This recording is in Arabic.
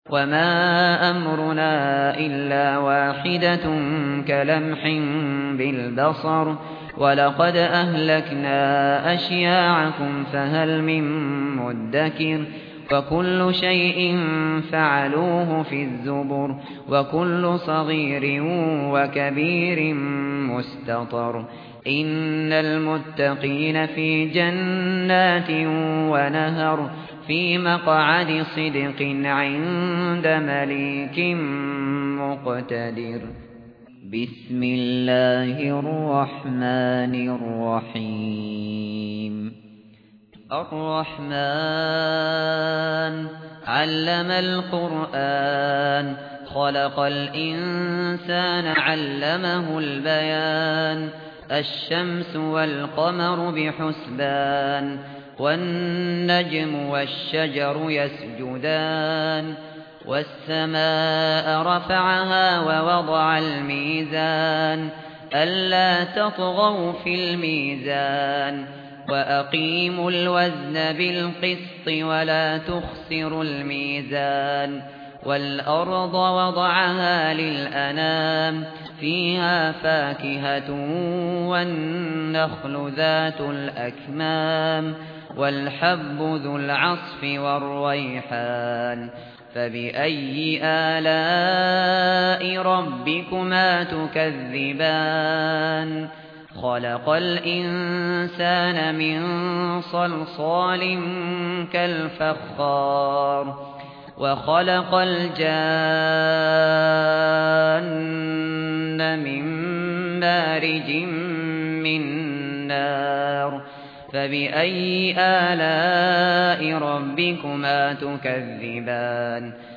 وما أمرنا إلا واحدة كلمح بالبصر ولقد أهلكنا أشياعكم فهل من مدكر وكل شيء فعلوه في الزبر وكل صغير وكبير مستطر إن المتقين في جنات ونهر في مقعد صدق عند مليك مقتدر بسم الله الرحمن الرحيم الرحمن علم القرآن خلق الإنسان علمه البيان الشمس والقمر بحسبان والنجم والشجر يسجدان والسماء رفعها ووضع الميزان ألا تطغوا في الميزان وأقيموا الوزن بالقسط ولا تخسروا الميزان والأرض وضعها للأنام فيها فاكهة والنخل ذات الأكمام والحب ذو العصف والريحان فبأي آلاء ربكما تكذبان خلق الإنسان من صلصال كالفخار وخلق الجان من مارج من نار فبأي آلاء ربكما تكذبان